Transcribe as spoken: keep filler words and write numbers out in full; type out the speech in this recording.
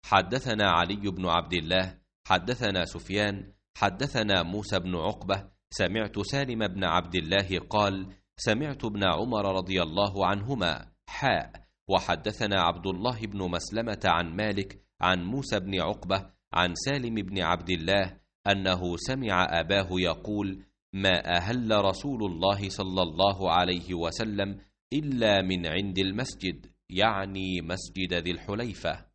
حدثنا علي بن عبد الله حدثنا سفيان حدثنا موسى بن عقبة سمعت سالم بن عبد الله قال سمعت ابن عمر رضي الله عنهما حاء وحدثنا عبد الله بن مسلمة عن مالك عن موسى بن عقبة عن سالم بن عبد الله أنه سمع أباه يقول ما أهل رسول الله صلى الله عليه وسلم إلا من عند المسجد، يعني مسجد ذي الحليفة.